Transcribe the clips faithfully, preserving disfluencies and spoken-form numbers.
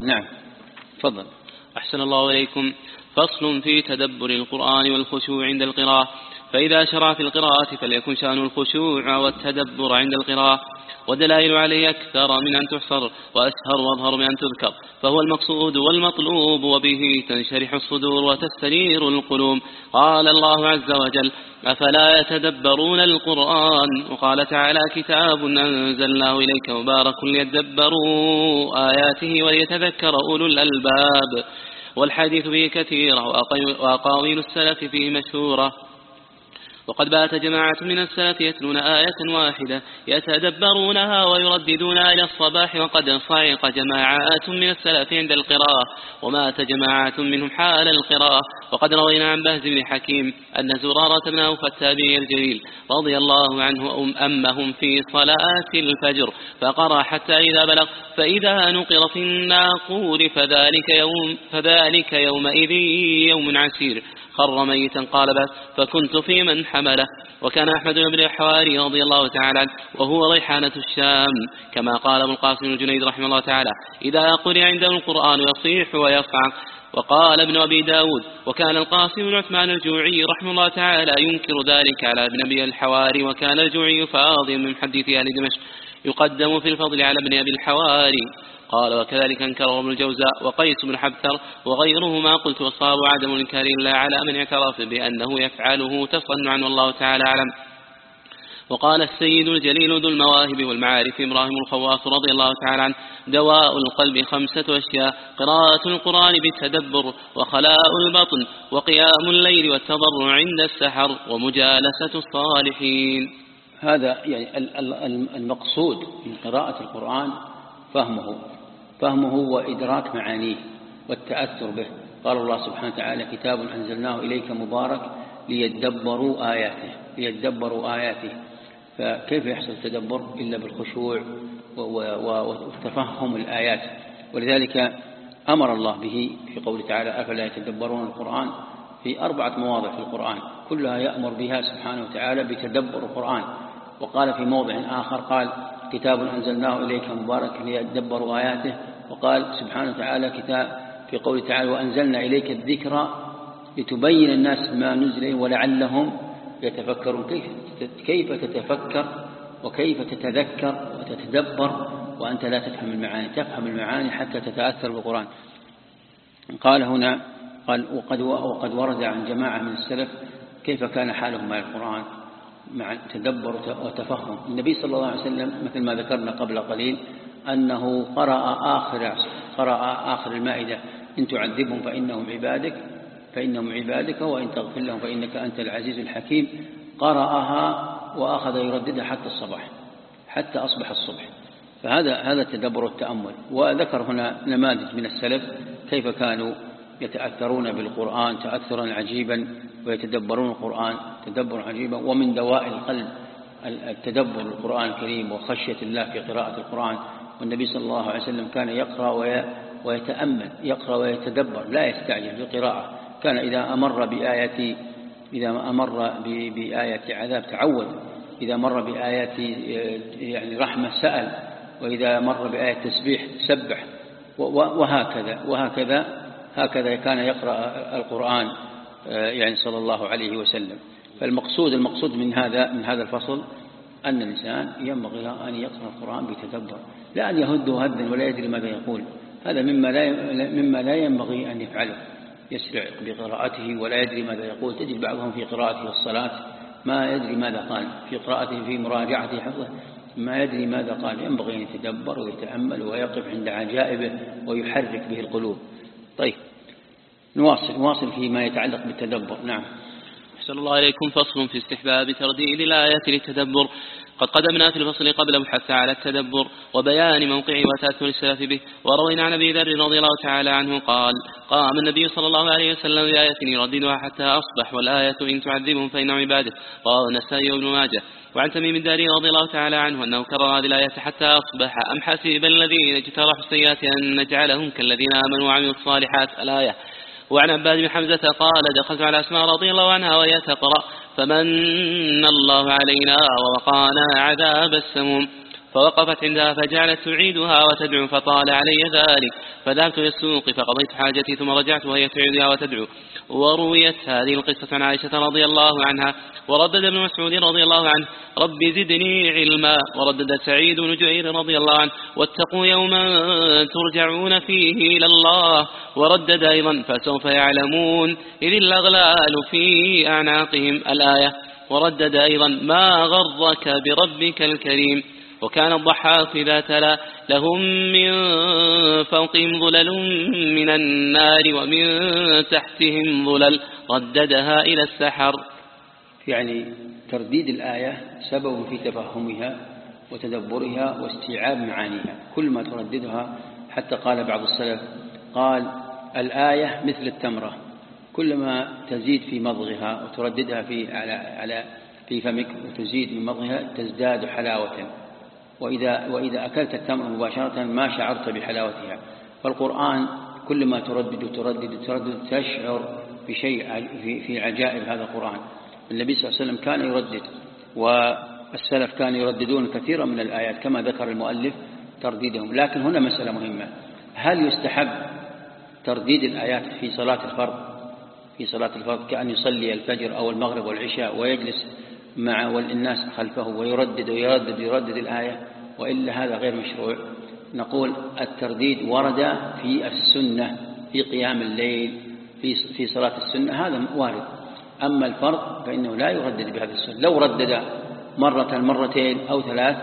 نعم تفضل. أحسن الله إليكم. فصل في تدبر القرآن والخشوع عند القراءة. فإذا شرع في القراءة فليكن شأن الخشوع والتدبر عند القراءة، والدلائل عليه أكثر من أن تحصر، وأسهر وأظهر من أن تذكر، فهو المقصود والمطلوب، وبه تنشرح الصدور وتستنير القلوب. قال الله عز وجل: أفلا يتدبرون القرآن؟ وقال تعالى: كتاب أنزلناه إليك مبارك ليدبروا آياته وليتذكر أولو الألباب. والحديث فيه كثيرة، وأقاويل السلف فيه مشهورة. وقد بات جماعة من السلف يتلون آية واحدة يتدبرونها ويرددونها إلى الصباح، وقد صعق جماعات من السلف عند القراءة، ومات جماعة منهم حال القراءة. وقد روينا عن بهز بن حكيم أن زرارة بن أوفى التابعي الجليل رضي الله عنه أمهم في صلاة الفجر فقرأ حتى إذا بلغ: فإذا نقر في الناقور فذلك يوم فذلك يومئذ يوم عسير، خر ميتا قال بس، فكنت في من حمله. وكان أحمد بن الحواري رضي الله تعالى عنه وهو ريحانة الشام، كما قال ابن القاسم الجنيد رحمه الله تعالى: إذا قرئ عنده القرآن يصيح ويصعق. وقال ابن أبي داود: وكان القاسم بن عثمان الجوعي رحمه الله تعالى ينكر ذلك على ابن أبي الحواري، وكان الجوعي فاضل من محدث أهل دمشق يقدم في الفضل على ابن أبي الحواري. قال: وكذلك انكره ابن الجوزاء وقيس بن حبثر وغيرهما. قلت: والصواب عدم الإنكار إلا على من اعترف بأنه يفعله تصنعا، والله تعالى أعلم. وقال السيد الجليل ذو المواهب والمعارف إبراهيم الخواص رضي الله تعالى عنه: دواء القلب خمسة أشياء: قراءة القرآن بالتدبر، وخلاء البطن، وقيام الليل، والتضرع عند السحر، ومجالسة الصالحين. هذا يعني المقصود من قراءة القرآن فهمه فهمه وإدراك معانيه والتأثر به. قال الله سبحانه وتعالى: كتاب أنزلناه إليك مبارك ليدبروا آياته ليدبروا آياته فكيف يحصل التدبر إلا بالخشوع وتفهم الآيات؟ ولذلك أمر الله به في قوله تعالى: أفلا يتدبرون القرآن، في أربعة مواضع في القرآن كلها يأمر بها سبحانه وتعالى بتدبر القرآن. وقال في موضع آخر قال: كتاب أنزلناه إليك مبارك ليدبروا آياته. وقال سبحانه وتعالى كتاب في قوله تعالى: وأنزلنا إليك الذكرى لتبين الناس ما نزل ولعلهم يتفكرون. كيف كيف تتفكر وكيف تتذكر وتتدبر وأنت لا تفهم المعاني؟ تفهم المعاني حتى تتأثر بالقرآن. قال هنا قال: وقد وقد ورد عن جماعة من السلف كيف كان حالهم مع القرآن مع تدبر وتفهم. النبي صلى الله عليه وسلم مثل ما ذكرنا قبل قليل أنه قرأ آخر قرأ آخر المائدة: إن تعذبهم فإنهم عبادك فإنهم عبادك وإن تغفر لهم فإنك أنت العزيز الحكيم. قرأها وأخذ يرددها حتى الصباح حتى أصبح الصبح. فهذا هذا التدبر والتأمل. وذكر هنا نماذج من السلف كيف كانوا يتأثرون بالقرآن تأثرا عجيبا ويتدبرون القرآن تدبرا عجيبا. ومن دواء القلب التدبر القرآن الكريم وخشية الله في قراءة القرآن. والنبي صلى الله عليه وسلم كان يقرأ ويتأمل، يقرأ ويتدبر، لا يستعجل في القراءة. كان إذا أمر بآية إذا أمر بآية عذاب تعود، إذا مر بآيات يعني رحمة سأل، وإذا مر بآية تسبيح سبح، وهكذا وهكذا هكذا كان يقرأ القرآن يعني صلى الله عليه وسلم. فالمقصود المقصود من هذا من هذا الفصل أن الإنسان ينبغي أن يقرأ القرآن بتدبر، لا أن يهده هدا ولا يدري ماذا يقول. هذا مما لا مما لا ينبغي أن يفعله، يسرع بقراءته ولا يدري ماذا يقول. تجد بعضهم في قراءته الصلاة ما يدري ماذا قال، في قراءته في مراجعته حفظه ما يدري ماذا قال. ينبغي أن يتدبر ويتأمل ويقف عند عجائبه ويحرك به القلوب. طيب نواصل نواصل فيما يتعلق بالتدبر. نعم. أحسن الله إليكم. فصل في استحباب ترديد الآيات للتدبر. قد قدمنا في الفصل قبل الحث على التدبر وبيان موقعه وتأثر السلف به. وروينا عن أبي ذر رضي الله تعالى عنه قال: قام النبي صلى الله عليه وسلم بآية يرددها حتى أصبح، والآية إن تعذبهم فإنهم عبادك. رواه النسائي وابن ماجه. وعن تميم الداري رضي الله تعالى عنه أنه كرر هذه الآية حتى أصبح: أم حسب الذين اجترحوا السيئات أن نجعلهم كالذين آمنوا وعملوا الصالحات الآية. وعن عباد بن حمزة قال: دخلت على أسماء رضي الله عنها وهي تقرأ: فمن الله علينا ووقانا عذاب السموم. فوقفت عندها فجعلت تعيدها وتدعو فطال علي ذلك، فذهبت إلى السوق فقضيت حاجتي ثم رجعت وهي تعيدها وتدعو. ورويت هذه القصة عن عائشة رضي الله عنها. وردد ابن مسعود رضي الله عنه: رب زدني علما. وردد سعيد بن جبير رضي الله عنه: واتقوا يوما ترجعون فيه إلى الله. وردد أيضا: فسوف يعلمون إذ الأغلال في أعناقهم الآية. وردد أيضا: ما غرك بربك الكريم. وكان الضحاك إذا تلا: لهم من فوقهم ظلل من النار ومن تحتهم ظلل، رددها إلى السحر. يعني ترديد الآية سبب في تفهمها وتدبرها واستيعاب معانيها، كل ما ترددها. حتى قال بعض السلف قال: الآية مثل التمرة، كلما تزيد في مضغها وترددها في على على في فمك وتزيد من مضغها تزداد حلاوة، وإذا وإذا أكلت التمر مباشرة ما شعرت بحلاوتها. فالقرآن كلما تردد تردد تردد تشعر بشيء في في عجائب هذا القرآن. النبي صلى الله عليه وسلم كان يردد، والسلف كانوا يرددون كثيرا من الآيات كما ذكر المؤلف ترديدهم. لكن هنا مسألة مهمة: هل يستحب ترديد الآيات في صلاة الفرض؟ في صلاة الفرض كأن يصلي الفجر أو المغرب والعشاء ويجلس مع والناس خلفه ويردد ويردد ويردد الآية، وإلا هذا غير مشروع. نقول الترديد ورد في السنة في قيام الليل في في صلاة السنة، هذا وارد. أما الفرض فإنه لا يردد بهذا السنة. لو ردد مرة مرتين أو ثلاث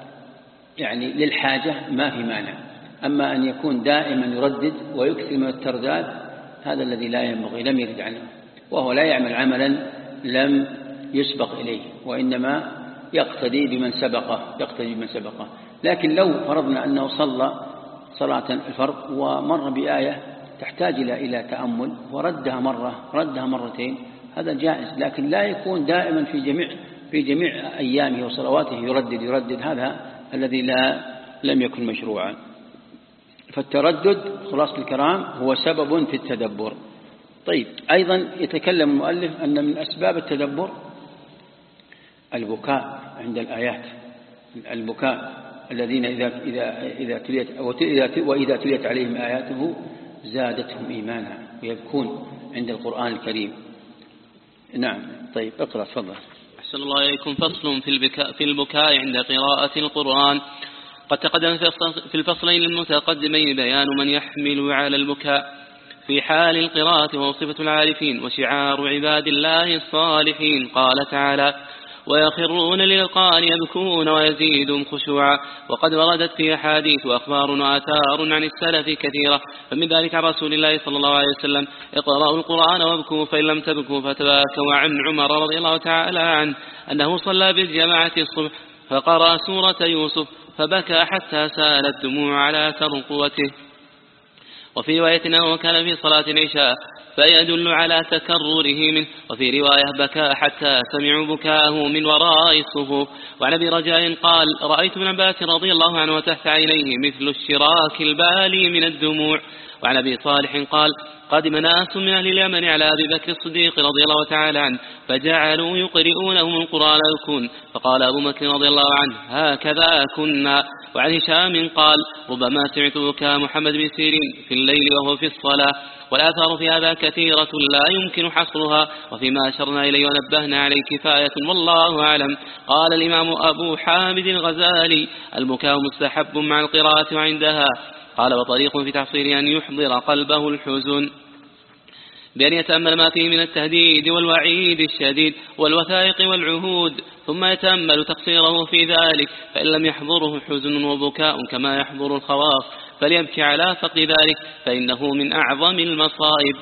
يعني للحاجة ما في مانع. أما أن يكون دائما يردد ويكثر من الترداد هذا الذي لا ينبغي، لم يرد عنه، وهو لا يعمل عملا لم يسبق إليه، وإنما يقتدي بمن سبقه يقتدي بمن سبقه. لكن لو فرضنا أنه صلى صلاة الفرض ومر بآية تحتاج إلى تأمل وردها مرة ردها مرتين هذا جائز، لكن لا يكون دائما في جميع في جميع أيامه وصلواته يردد يردد هذا الذي لا لم يكن مشروعا. فالتردد خلاص الكرام هو سبب في التدبر. طيب، أيضا يتكلم المؤلف أن من أسباب التدبر البكاء عند الآيات، البكاء الذين إذا إذا إذا تليت وإذا تليت عليهم آياته زادتهم إيمانا ويبكون عند القرآن الكريم. نعم. طيب، اقرأ تفضل. أحسن الله إليكم. فصل في البكاء في البكاء عند قراءة القرآن. قد تقدم في الفصلين المتقدمين بيان من يحمل على البكاء في حال القراءة وصفة العارفين وشعار عباد الله الصالحين. قال تعالى: ويخرون للأذقان يبكون ويزيدهم خشوعا. وقد وردت في أحاديث وأخبار وآثار عن السلف كثيرة، فمن ذلك عن رسول الله صلى الله عليه وسلم: اقرأوا القرآن وابكوا فإن لم تبكوا فتباكوا. وعن عمر رضي الله تعالى عنه أنه صلى بالجماعة الصبح فقرأ سورة يوسف فبكى حتى سالت دموع على أثر قوته. وفي رواية أنه كان في صلاة العشاء فيدل على تكرره منه. وفي رواية بكى حتى سمعوا بكاءه من وراء الصفوف. وعن أبي رجاء قال: رأيت ابن عباس رضي الله عنه وتحت عينيه مثل الشراك البالي من الدموع. وعن أبي صالح قال: قدم ناس من أهل اليمن على أبي بكر الصديق رضي الله تعالى عنه فجعلوا يقرؤونهم القرآن يبكون، فقال أبو بكر رضي الله عنه: هكذا كنا. وعن هشام قال: ربما سمعت بكاء محمد بن سيرين في الليل وهو في الصلاة. والآثار في هذا كثيرة لا يمكن حصرها، وفيما أشرنا إليه ونبهنا عليه كفاية والله أعلم. قال الإمام أبو حامد الغزالي: البكاء مستحب مع القراءة وعندها. قال: وطريق في تحصيل أن يحضر قلبه الحزن بأن يتأمل ما فيه من التهديد والوعيد الشديد والوثائق والعهود، ثم يتأمل تقصيره في ذلك، فإن لم يحضره حزن وبكاء كما يحضر الخواص فليبكي على فقد ذلك، فإنه من أعظم المصائب.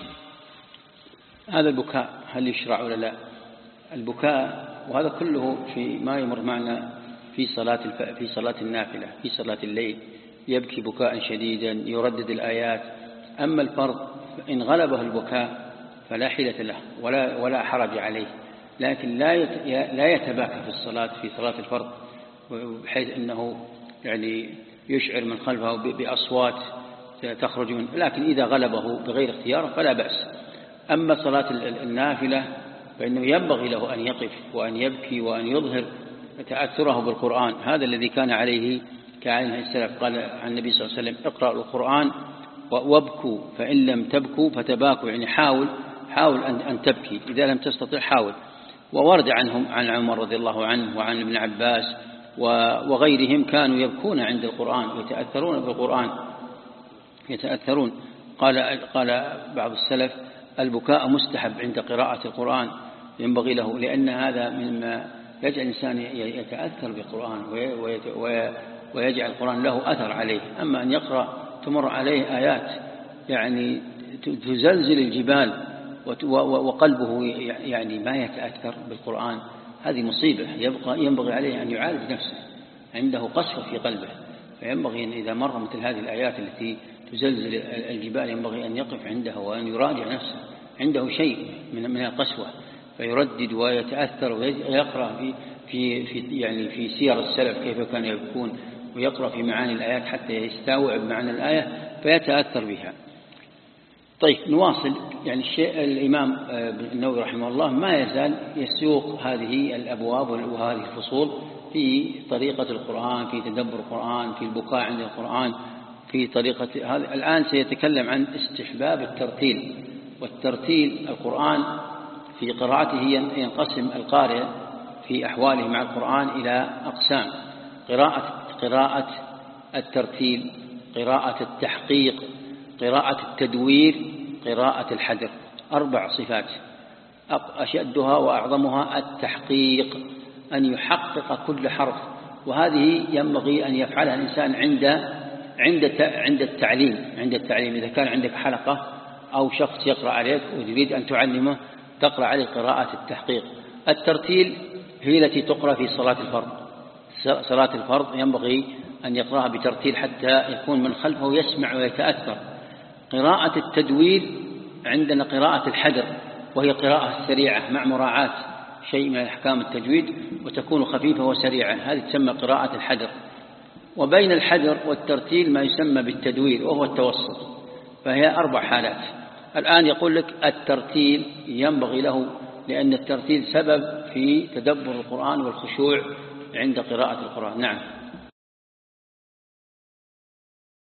هذا البكاء هل يشرع ولا لا؟ البكاء وهذا كله في ما يمر معنا في صلاة في صلاة النافلة في صلاة الليل، يبكي بكاء شديدا يردد الآيات. أما الفرض إن غلبه البكاء فلا حيلة له ولا ولا حرج عليه، لكن لا لا يتباكى في الصلاة في صلاة الفرض بحيث أنه يعني يشعر من خلفه بأصوات تخرج منه، لكن إذا غلبه بغير اختيار فلا بأس. أما صلاة النافلة فإنه ينبغي له أن يقف وأن يبكي وأن يظهر تأثره بالقرآن. هذا الذي كان عليه كعليه السلف. قال عن النبي صلى الله عليه وسلم اقرأوا القرآن وابكوا فإن لم تبكوا فتباكوا، يعني حاول حاول أن تبكي، إذا لم تستطع حاول. وورد عنهم عن عمر رضي الله عنه وعن ابن عباس وغيرهم كانوا يبكون عند القرآن ويتأثرون بالقرآن يتأثرون. قال قال بعض السلف البكاء مستحب عند قراءة القرآن، ينبغي له، لأن هذا مما يجعل الإنسان يتأثر بالقرآن ويجعل القرآن له أثر عليه. أما أن يقرأ تمر عليه آيات يعني تزلزل الجبال وقلبه يعني ما يتأثر بالقرآن، هذه مصيبة. يبقى ينبغي عليه أن يعالج نفسه، عنده قسوة في قلبه، فينبغي أن إذا مر مثل هذه الآيات التي تزلزل الجبال ينبغي أن يقف عندها وأن يراجع نفسه، عنده شيء من من القسوة، فيردد ويتأثر ويقرأ في في في يعني في سير السلف كيف كان يبكون، ويقرأ في معاني الآيات حتى يستوعب معنى الآية فيتأثر بها. طيب نواصل. يعني الشيء الإمام النووي رحمه الله ما يزال يسوق هذه الأبواب وهذه الفصول في طريقة القرآن، في تدبر القرآن، في البكاء عند القرآن، في طريقة هذا. الآن سيتكلم عن استحباب الترتيل. والترتيل القرآن في قراءته ينقسم القارئ في أحواله مع القرآن إلى أقسام: قراءة قراءة الترتيل، قراءة التحقيق، قراءة التدوير، قراءة الحدر. أربع صفات، أشدها وأعظمها التحقيق، أن يحقق كل حرف، وهذه ينبغي أن يفعلها الإنسان عند عند عند التعليم عند التعليم إذا كان عندك حلقة أو شخص يقرأ عليك وتريد أن تعلمه تقرأ عليه قراءة التحقيق. الترتيل هي التي تقرأ في صلاة الفرض. صلاة الفرض ينبغي أن يقرأها بترتيل حتى يكون من خلفه يسمع ويتأثر. قراءة التدوير عندنا قراءة الحدر، وهي قراءة سريعة مع مراعاة شيء من أحكام التجويد وتكون خفيفة وسريعة، هذه تسمى قراءة الحدر. وبين الحدر والترتيل ما يسمى بالتدوير وهو التوسط، فهي أربع حالات. الآن يقول لك الترتيل ينبغي له، لأن الترتيل سبب في تدبر القرآن والخشوع عند قراءة القرآن. نعم.